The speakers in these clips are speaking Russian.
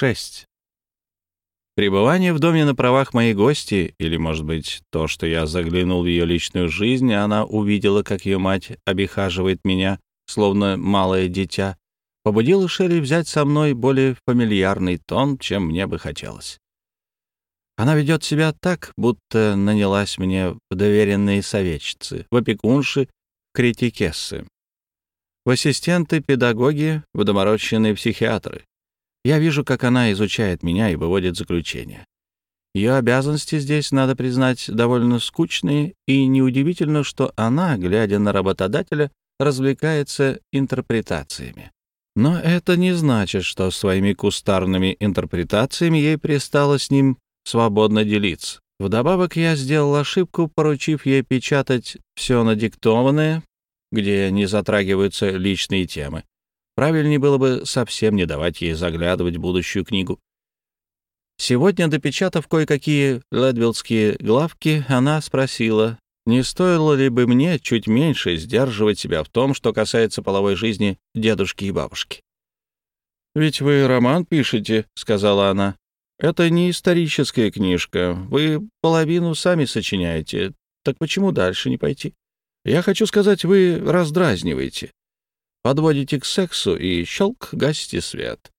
6. Пребывание в доме на правах моей гости, или, может быть, то, что я заглянул в ее личную жизнь, и она увидела, как ее мать обихаживает меня, словно малое дитя, побудило Шерри взять со мной более фамильярный тон, чем мне бы хотелось. Она ведет себя так, будто нанялась мне в доверенные советчицы, в опекунши, критикессы, в ассистенты-педагоги, в доморощенные психиатры. Я вижу, как она изучает меня и выводит заключения. Ее обязанности здесь, надо признать, довольно скучные, и неудивительно, что она, глядя на работодателя, развлекается интерпретациями. Но это не значит, что своими кустарными интерпретациями ей пристало с ним свободно делиться. Вдобавок я сделал ошибку, поручив ей печатать все надиктованное, где не затрагиваются личные темы. Правильнее было бы совсем не давать ей заглядывать в будущую книгу. Сегодня, допечатав кое-какие ледвиллские главки, она спросила, не стоило ли бы мне чуть меньше сдерживать себя в том, что касается половой жизни дедушки и бабушки. «Ведь вы роман пишете», — сказала она. «Это не историческая книжка. Вы половину сами сочиняете. Так почему дальше не пойти? Я хочу сказать, вы раздразниваете. Подводите к сексу и щелк, гасите свет.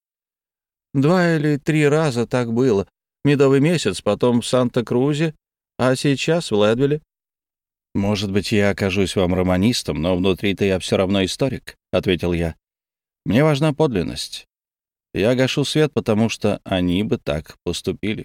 2 или 3 раза так было. Медовый месяц, потом в Санта-Крузе, а сейчас в Ледвилле. Может быть, я окажусь вам романистом, но внутри-то я все равно историк, — ответил я. Мне важна подлинность. Я гашу свет, потому что они бы так поступили.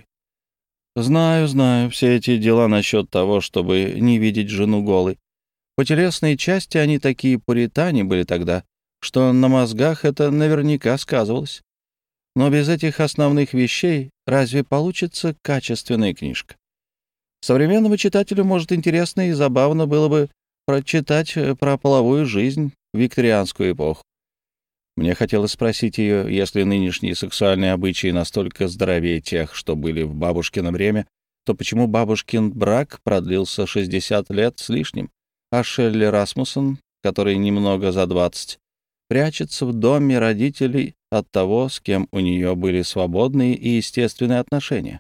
Знаю, все эти дела насчет того, чтобы не видеть жену голой. По телесной части они такие пуритане были тогда, что на мозгах это наверняка сказывалось. Но без этих основных вещей разве получится качественная книжка? Современному читателю, может, интересно и забавно было бы прочитать про половую жизнь в викторианскую эпоху. Мне хотелось спросить ее, если нынешние сексуальные обычаи настолько здоровее тех, что были в бабушкино время, то почему бабушкин брак продлился 60 лет с лишним? А Шелли Расмуссон, который немного за 20, прячется в доме родителей от того, с кем у нее были свободные и естественные отношения.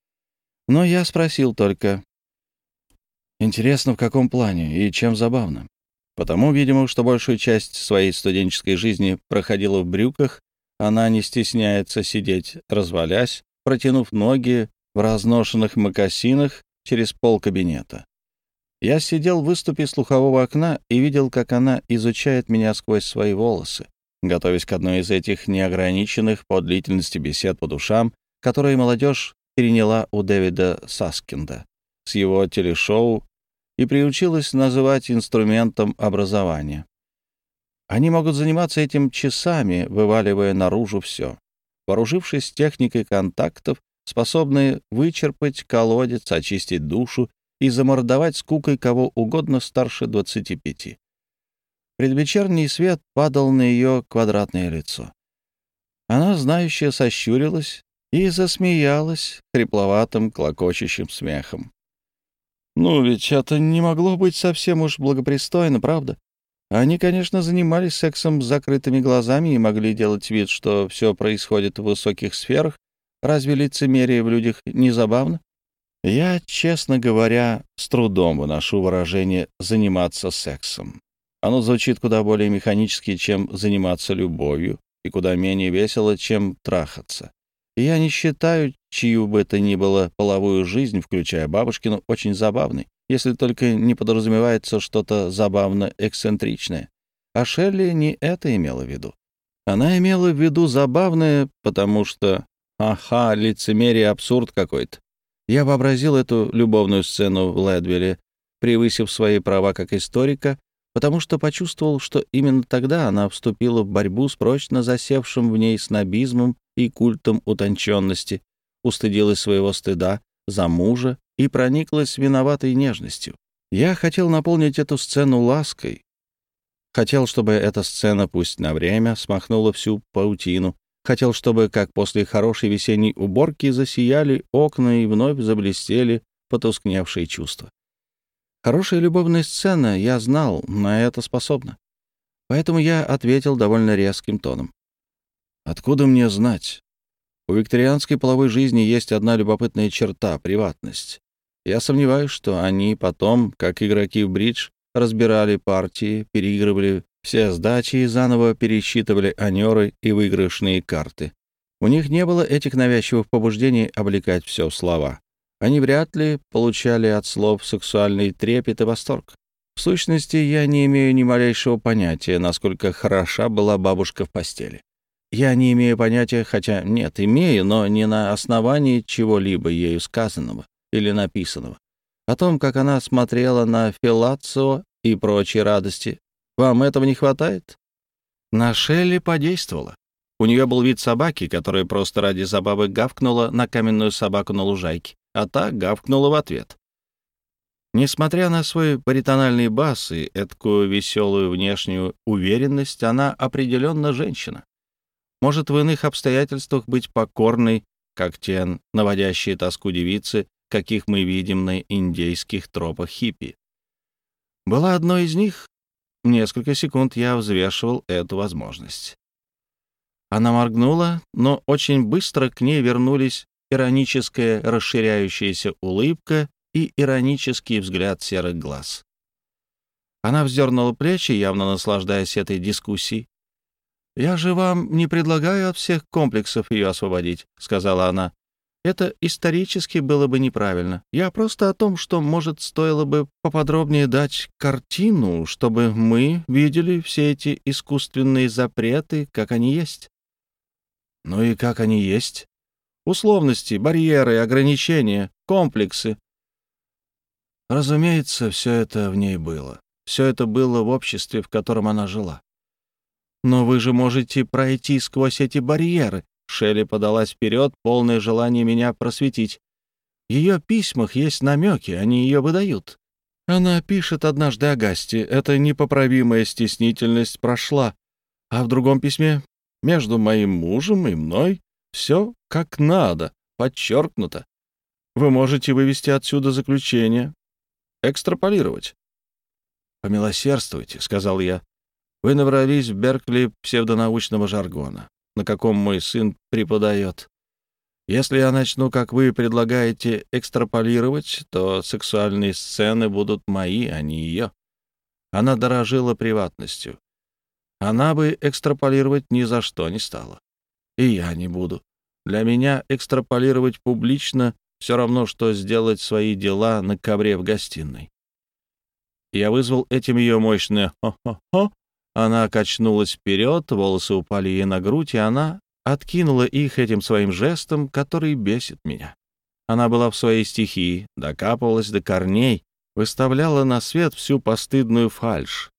Но я спросил только, интересно, в каком плане и чем забавно. Потому, видимо, что большую часть своей студенческой жизни проходила в брюках, она не стесняется сидеть, развалясь, протянув ноги в разношенных мокасинах через пол кабинета. Я сидел в выступе слухового окна и видел, как она изучает меня сквозь свои волосы, готовясь к одной из этих неограниченных по длительности бесед по душам, которые молодежь переняла у Дэвида Саскинда с его телешоу и приучилась называть инструментом образования. Они могут заниматься этим часами, вываливая наружу все. Вооружившись техникой контактов, способные вычерпать колодец, очистить душу и замордовать скукой кого угодно старше 25. Предвечерний свет падал на ее квадратное лицо. Она, знающая, сощурилась и засмеялась хрипловатым, клокочущим смехом. «Ну, ведь это не могло быть совсем уж благопристойно, правда? Они, конечно, занимались сексом с закрытыми глазами и могли делать вид, что все происходит в высоких сферах. Разве лицемерие в людях не забавно? Я, честно говоря, с трудом выношу выражение «заниматься сексом». Оно звучит куда более механически, чем «заниматься любовью», и куда менее весело, чем «трахаться». И я не считаю чью бы то ни было половую жизнь, включая бабушкину, очень забавной, если только не подразумевается что-то забавно-эксцентричное. А Шелли не это имела в виду. Она имела в виду забавное, потому что, лицемерие, абсурд какой-то. Я вообразил эту любовную сцену в Ледвилле, превысив свои права как историка, потому что почувствовал, что именно тогда она вступила в борьбу с прочно засевшим в ней снобизмом и культом утонченности, устыдилась своего стыда за мужа и прониклась виноватой нежностью. Я хотел наполнить эту сцену лаской. Хотел, чтобы эта сцена, пусть на время, смахнула всю паутину. Хотел, чтобы, как после хорошей весенней уборки, засияли окна и вновь заблестели потускневшие чувства. Хорошая любовная сцена, я знал, на это способна. Поэтому я ответил довольно резким тоном. «Откуда мне знать? У викторианской половой жизни есть одна любопытная черта — приватность. Я сомневаюсь, что они потом, как игроки в бридж, разбирали партии, переигрывали все сдачи и заново пересчитывали анёры и выигрышные карты. У них не было этих навязчивых побуждений облекать все в слова. Они вряд ли получали от слов сексуальный трепет и восторг. В сущности, я не имею ни малейшего понятия, насколько хороша была бабушка в постели. Я не имею понятия, хотя нет, имею, но не на основании чего-либо ею сказанного или написанного. О том, как она смотрела на феллацио и прочие радости. Вам этого не хватает? На Шелли подействовало. У нее был вид собаки, которая просто ради забавы гавкнула на каменную собаку на лужайке, а та гавкнула в ответ. Несмотря на свой баритональный бас и эткую веселую внешнюю уверенность, она определенно женщина. Может в иных обстоятельствах быть покорной, как те наводящие тоску девицы, каких мы видим на индейских тропах хиппи. Была одной из них. Несколько секунд я взвешивал эту возможность. Она моргнула, но очень быстро к ней вернулись ироническая расширяющаяся улыбка и иронический взгляд серых глаз. Она вздернула плечи, явно наслаждаясь этой дискуссией. «Я же вам не предлагаю от всех комплексов ее освободить», — сказала она. «Это исторически было бы неправильно. Я просто о том, что, может, стоило бы поподробнее дать картину, чтобы мы видели все эти искусственные запреты, как они есть». «Ну и как они есть?» «Условности, барьеры, ограничения, комплексы». Разумеется, все это в ней было. Все это было в обществе, в котором она жила. «Но вы же можете пройти сквозь эти барьеры». Шелли подалась вперед, полное желание меня просветить. В ее письмах есть намеки, они ее выдают. Она пишет однажды Агасте: «Эта непоправимая стеснительность прошла». А в другом письме: «Между моим мужем и мной все как надо, подчеркнуто». Вы можете вывести отсюда заключение, экстраполировать. «Помилосердствуйте», — сказал я. «Вы набрались в Беркли псевдонаучного жаргона, на каком мой сын преподает. Если я начну, как вы предлагаете, экстраполировать, то сексуальные сцены будут мои, а не ее. Она дорожила приватностью. Она бы экстраполировать ни за что не стала. И я не буду. Для меня экстраполировать публично все равно, что сделать свои дела на ковре в гостиной». Я вызвал этим ее мощное «хо-хо-хо». Она качнулась вперед, волосы упали ей на грудь, и она откинула их этим своим жестом, который бесит меня. Она была в своей стихии, докапывалась до корней, выставляла на свет всю постыдную фальшь.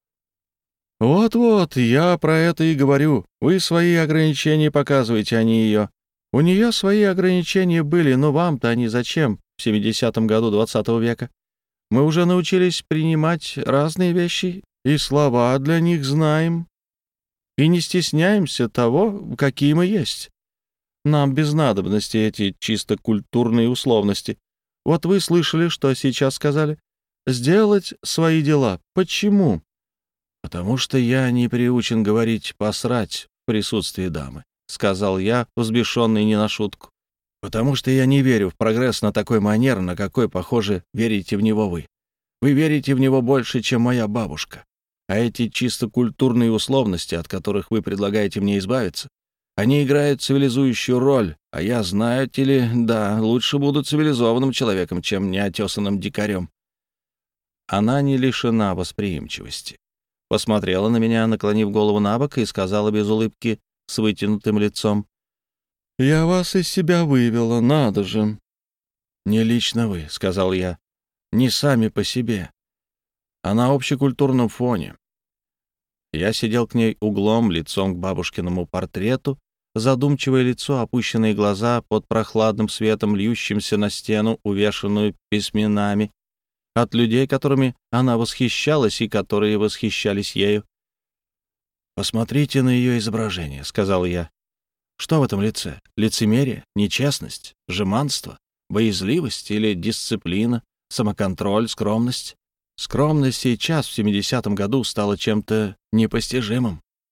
«Вот-вот, я про это и говорю. Вы свои ограничения показываете, а не ее. У нее свои ограничения были, но вам-то они зачем в 70-м году 20 века? Мы уже научились принимать разные вещи, и слова для них знаем, и не стесняемся того, какие мы есть. Нам без надобности эти чисто культурные условности. Вот вы слышали, что сейчас сказали? Сделать свои дела. Почему? Потому что я не приучен говорить «посрать» в присутствии дамы, — сказал я, взбешенный не на шутку. Потому что я не верю в прогресс на такой манер, на какой, похоже, верите в него вы. Вы верите в него больше, чем моя бабушка. А эти чисто культурные условности, от которых вы предлагаете мне избавиться, они играют цивилизующую роль, а я, знаете ли, да, лучше буду цивилизованным человеком, чем неотесанным дикарем. Она не лишена восприимчивости. Посмотрела на меня, наклонив голову на бок, и сказала без улыбки, с вытянутым лицом: «Я вас из себя вывела, надо же». «Не лично вы», — сказал я, — «не сами по себе, а на общекультурном фоне». Я сидел к ней углом, лицом к бабушкиному портрету, задумчивое лицо, опущенные глаза под прохладным светом, льющимся на стену, увешанную письменами, от людей, которыми она восхищалась и которые восхищались ею. «Посмотрите на ее изображение», — сказал я. «Что в этом лице? Лицемерие? Нечестность? Жеманство? Боязливость или дисциплина? Самоконтроль? Скромность?» Скромность сейчас, в 70-м году, стала чем-то непостижимым.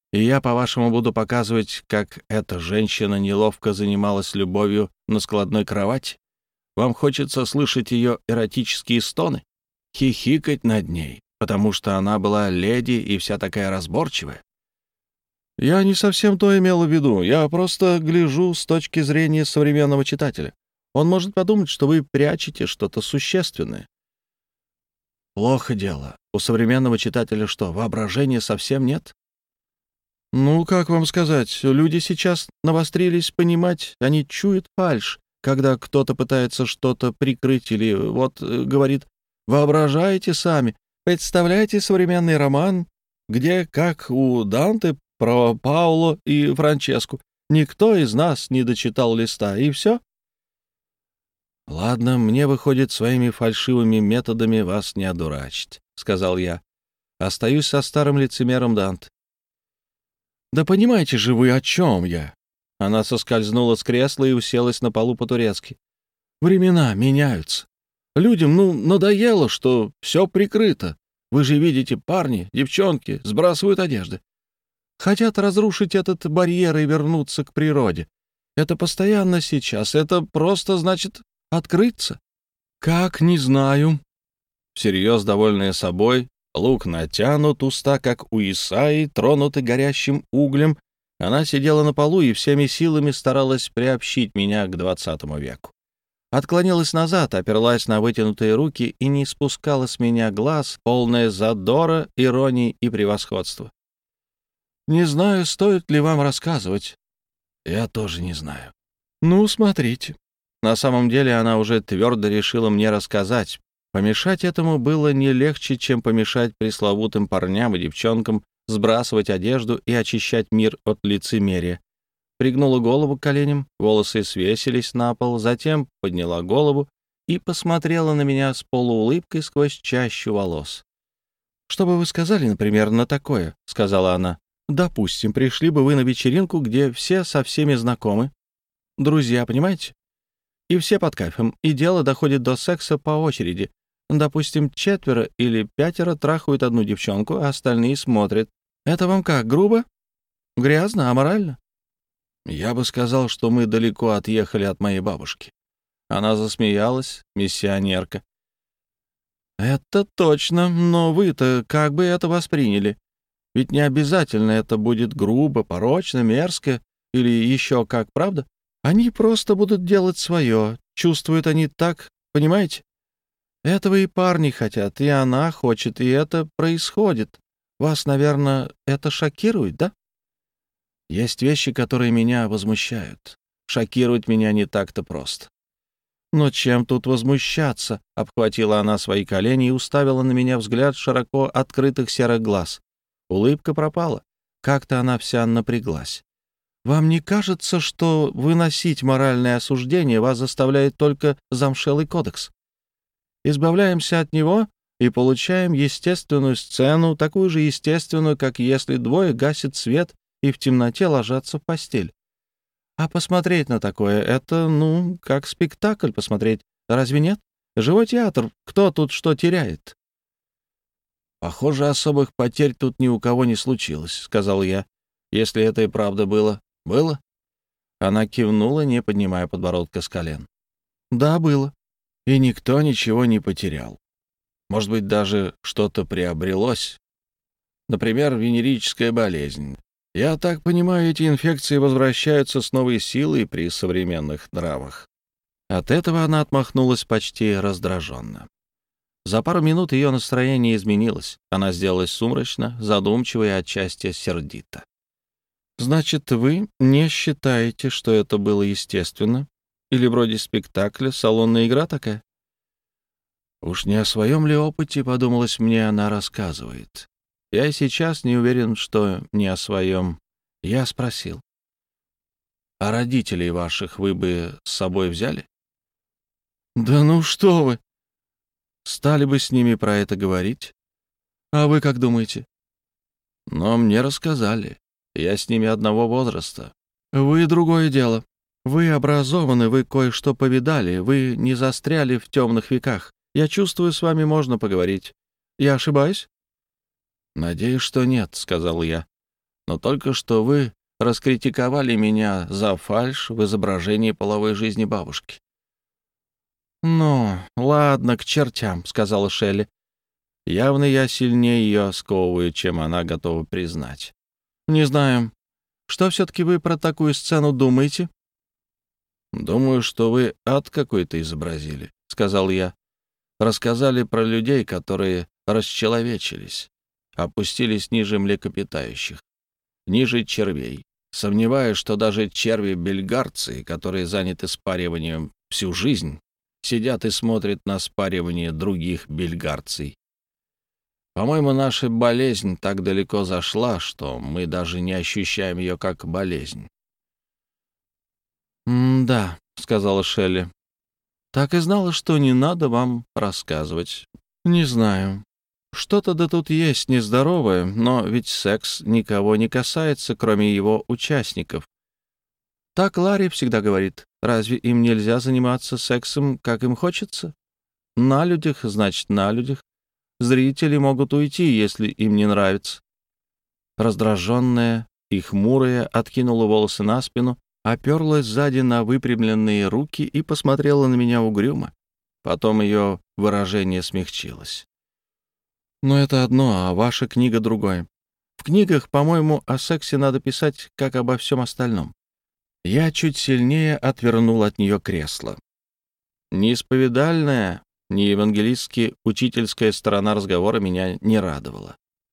И я, по-вашему, буду показывать, как эта женщина неловко занималась любовью на складной кровати? Вам хочется слышать ее эротические стоны? Хихикать над ней, потому что она была леди и вся такая разборчивая? Я не совсем то имел в виду. Я просто гляжу с точки зрения современного читателя. Он может подумать, что вы прячете что-то существенное. Плохо дело. У современного читателя что, воображения совсем нет? Ну, как вам сказать, люди сейчас навострились понимать, они чуют фальшь, когда кто-то пытается что-то прикрыть или говорит: воображайте сами, представляете современный роман, где, как у Данте, про Пауло и Франческу. Никто из нас не дочитал листа, и все. «Ладно, мне, выходит, своими фальшивыми методами вас не одурачить», — сказал я. «Остаюсь со старым лицемером Данте». «Да понимаете же вы, о чем я?» Она соскользнула с кресла и уселась на полу по-турецки. «Времена меняются. Людям, надоело, что все прикрыто. Вы же видите, парни, девчонки сбрасывают одежды. Хотят разрушить этот барьер и вернуться к природе. Это постоянно сейчас. Это просто значит открыться. Как, не знаю». Всерьез довольная собой, лук натянут, уста, как у Исаии, тронуты горящим углем, она сидела на полу и всеми силами старалась приобщить меня к 20 веку. Отклонилась назад, оперлась на вытянутые руки и не спускала с меня глаз, полное задора, иронии и превосходства. «Не знаю, стоит ли вам рассказывать». «Я тоже не знаю». «Ну, смотрите». На самом деле она уже твердо решила мне рассказать. Помешать этому было не легче, чем помешать пресловутым парням и девчонкам сбрасывать одежду и очищать мир от лицемерия. Пригнула голову к коленям, волосы свесились на пол, затем подняла голову и посмотрела на меня с полуулыбкой сквозь чащу волос. «Что бы вы сказали, например, на такое?» — сказала она. «Допустим, пришли бы вы на вечеринку, где все со всеми знакомы. Друзья, понимаете? И все под кайфом, и дело доходит до секса по очереди. Допустим, 4 или 5 трахают одну девчонку, а остальные смотрят. Это вам как, грубо? Грязно, аморально?» Я бы сказал, что мы далеко отъехали от моей бабушки. Она засмеялась, миссионерка. «Это точно, но вы-то как бы это восприняли? Ведь не обязательно это будет грубо, порочно, мерзко или еще как, правда? Они просто будут делать свое, чувствуют они так, понимаете? Этого и парни хотят, и она хочет, и это происходит. Вас, наверное, это шокирует, да? Есть вещи, которые меня возмущают. Шокировать меня не так-то просто». «Но чем тут возмущаться?» — обхватила она свои колени и уставила на меня взгляд широко открытых серых глаз. Улыбка пропала. Как-то она вся напряглась. «Вам не кажется, что выносить моральное осуждение вас заставляет только замшелый кодекс? Избавляемся от него и получаем естественную сцену, такую же естественную, как если двое гасят свет и в темноте ложатся в постель. А посмотреть на такое — это, как спектакль посмотреть. Разве нет? Живой театр. Кто тут что теряет?» «Похоже, особых потерь тут ни у кого не случилось», — сказал я. «Если это и правда было». «Было?» Она кивнула, не поднимая подбородка с колен. «Да, было. И никто ничего не потерял. Может быть, даже что-то приобрелось. Например, венерическая болезнь. Я так понимаю, эти инфекции возвращаются с новой силой при современных нравах». От этого она отмахнулась почти раздраженно. За пару минут ее настроение изменилось. Она сделалась сумрачно, задумчиво и отчасти сердито. «Значит, вы не считаете, что это было естественно? Или вроде спектакля, салонная игра такая?» Уж не о своем ли опыте, подумалось мне, она рассказывает. Я и сейчас не уверен, что не о своем. Я спросил: «А родителей ваших вы бы с собой взяли?» «Да ну что вы! Стали бы с ними про это говорить? А вы как думаете?» «Но мне рассказали. Я с ними одного возраста». «Вы другое дело. Вы образованы, вы кое-что повидали, вы не застряли в темных веках. Я чувствую, с вами можно поговорить. Я ошибаюсь?» «Надеюсь, что нет», — сказал я. Но только что вы раскритиковали меня за фальшь в изображении половой жизни бабушки». «Ну, ладно, к чертям», — сказала Шелли. «Явно я сильнее ее сковываю, чем она готова признать. Не знаю, что все-таки вы про такую сцену думаете?» «Думаю, что вы ад какой-то изобразили», — сказал я. «Рассказали про людей, которые расчеловечились, опустились ниже млекопитающих, ниже червей. Сомневаюсь, что даже черви-бельгарцы, которые заняты спариванием всю жизнь, сидят и смотрят на спаривание других бельгарцей. По-моему, наша болезнь так далеко зашла, что мы даже не ощущаем ее как болезнь». «Да», — сказала Шелли. «Так и знала, что не надо вам рассказывать. Не знаю. Что-то да тут есть нездоровое, но ведь секс никого не касается, кроме его участников. Так Ларри всегда говорит. Разве им нельзя заниматься сексом, как им хочется? На людях, значит, на людях. Зрители могут уйти, если им не нравится». Раздраженная и хмурая откинула волосы на спину, оперлась сзади на выпрямленные руки и посмотрела на меня угрюмо. Потом ее выражение смягчилось. «Но это одно, а ваша книга другое. В книгах, по-моему, о сексе надо писать, как обо всем остальном». Я чуть сильнее отвернул от нее кресло. Ни исповедальная, ни евангелистски-учительская сторона разговора меня не радовала.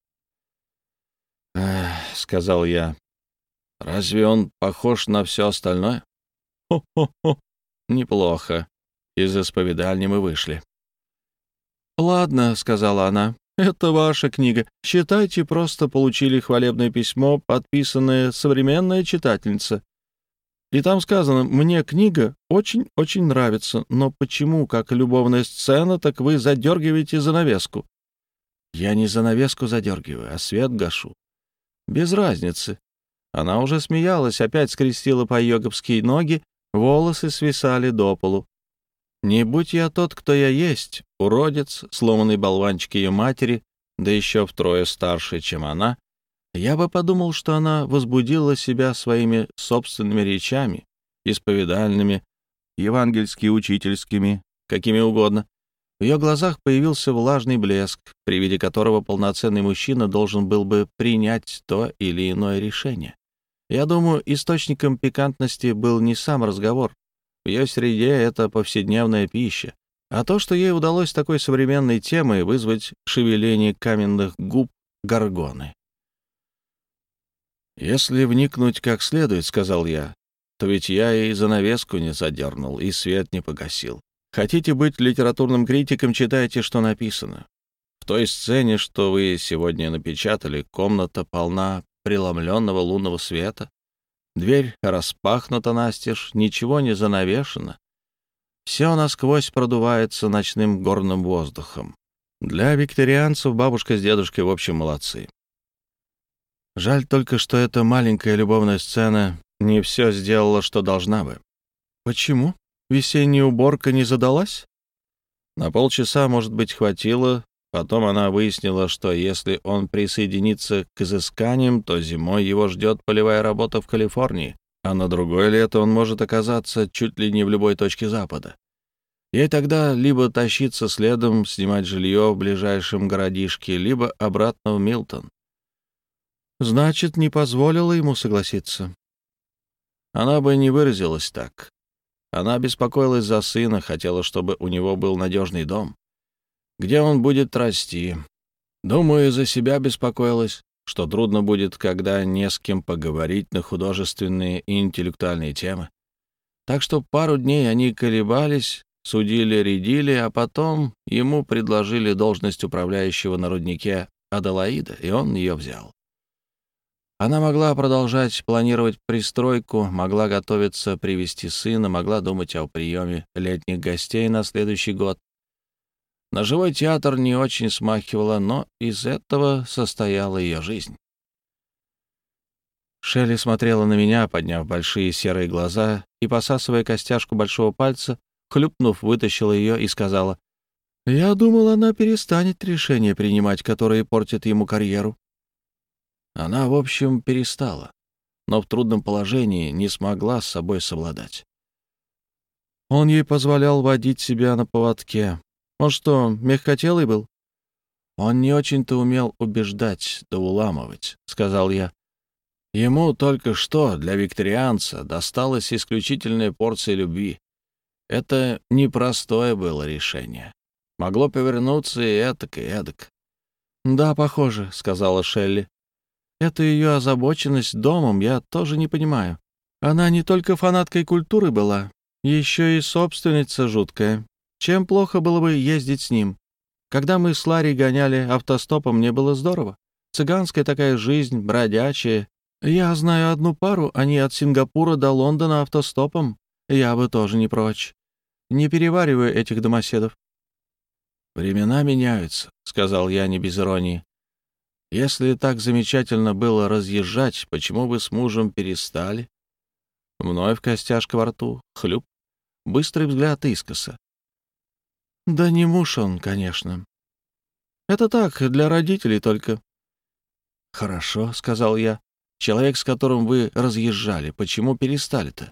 «Эх», — сказал я, — «разве он похож на все остальное?» «Хо-хо-хо, неплохо. Из исповедальни мы вышли». «Ладно», — сказала она, — «это ваша книга. Считайте, просто получили хвалебное письмо, подписанное современная читательница. И там сказано: мне книга очень-очень нравится, но почему, как любовная сцена, так вы задергиваете занавеску?» «Я не занавеску задергиваю, а свет гашу. Без разницы». Она уже смеялась, опять скрестила по-йоговски ноги, волосы свисали до полу. Не будь я тот, кто я есть, уродец, сломанный болванчик ее матери, да еще втрое старше, чем она, я бы подумал, что она возбудила себя своими собственными речами, исповедальными, евангельски-учительскими, какими угодно. В ее глазах появился влажный блеск, при виде которого полноценный мужчина должен был бы принять то или иное решение. Я думаю, источником пикантности был не сам разговор. В ее среде это повседневная пища. А то, что ей удалось такой современной темой вызвать шевеление каменных губ горгоны. «Если вникнуть как следует, — сказал я, — то ведь я и занавеску не задернул, и свет не погасил. Хотите быть литературным критиком — читайте, что написано. В той сцене, что вы сегодня напечатали, комната полна преломленного лунного света. Дверь распахнута настежь, ничего не занавешено. Все насквозь продувается ночным горным воздухом. Для викторианцев бабушка с дедушкой, в общем, молодцы. Жаль только, что эта маленькая любовная сцена не все сделала, что должна бы». «Почему? Весенняя уборка не задалась?» На полчаса, может быть, хватило. Потом она выяснила, что если он присоединится к изысканиям, то зимой его ждет полевая работа в Калифорнии, а на другое лето он может оказаться чуть ли не в любой точке Запада. Ей тогда либо тащиться следом, снимать жилье в ближайшем городишке, либо обратно в Милтон. «Значит, не позволила ему согласиться?» Она бы не выразилась так. Она беспокоилась за сына, хотела, чтобы у него был надежный дом, где он будет расти. Думаю, за себя беспокоилась, что трудно будет, когда не с кем поговорить на художественные и интеллектуальные темы. Так что пару дней они колебались, судили-рядили, а потом ему предложили должность управляющего на руднике Аделаида, и он ее взял. Она могла продолжать планировать пристройку, могла готовиться привезти сына, могла думать о приеме летних гостей на следующий год. На живой театр не очень смахивала, но из этого состояла ее жизнь. Шелли смотрела на меня, подняв большие серые глаза и, посасывая костяшку большого пальца, хлюпнув, вытащила ее и сказала: «Я думала, она перестанет решения принимать, которые портят ему карьеру». Она, в общем, перестала, но в трудном положении не смогла с собой совладать. Он ей позволял водить себя на поводке. Он что, мягкотелый был? Он не очень-то умел убеждать да уламывать, — сказал я. Ему только что для викторианца досталась исключительная порция любви. Это непростое было решение. Могло повернуться и этак, и эдак. «Да, похоже», — сказала Шелли. «Эту ее озабоченность домом я тоже не понимаю. Она не только фанаткой культуры была, еще и собственница жуткая. Чем плохо было бы ездить с ним? Когда мы с Ларри гоняли автостопом, мне было здорово. Цыганская такая жизнь, бродячая. Я знаю одну пару, они от Сингапура до Лондона автостопом. Я бы тоже не прочь. Не перевариваю этих домоседов». «Времена меняются», — сказал я не без иронии. «Если так замечательно было разъезжать, почему вы с мужем перестали?» Вновь костяшка во рту, хлюп, быстрый взгляд искоса. «Да не муж он, конечно. Это так, для родителей только». «Хорошо», — сказал я. «Человек, с которым вы разъезжали, почему перестали-то?»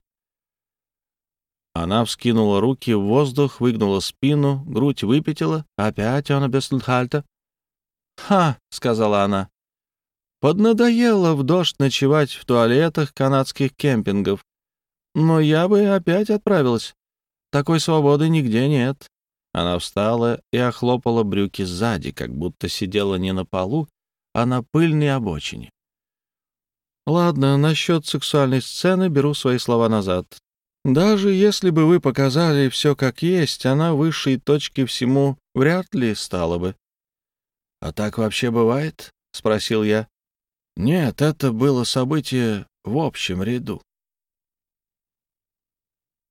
Она вскинула руки в воздух, выгнула спину, грудь выпятила. Опять она без хальта. «Ха!» — сказала она. «Поднадоело в дождь ночевать в туалетах канадских кемпингов. Но я бы опять отправилась. Такой свободы нигде нет». Она встала и охлопала брюки сзади, как будто сидела не на полу, а на пыльной обочине. «Ладно, насчет сексуальной сцены беру свои слова назад. Даже если бы вы показали все как есть, она высшей точки всему вряд ли стала бы». «А так вообще бывает?» — спросил я. «Нет, это было событие в общем ряду.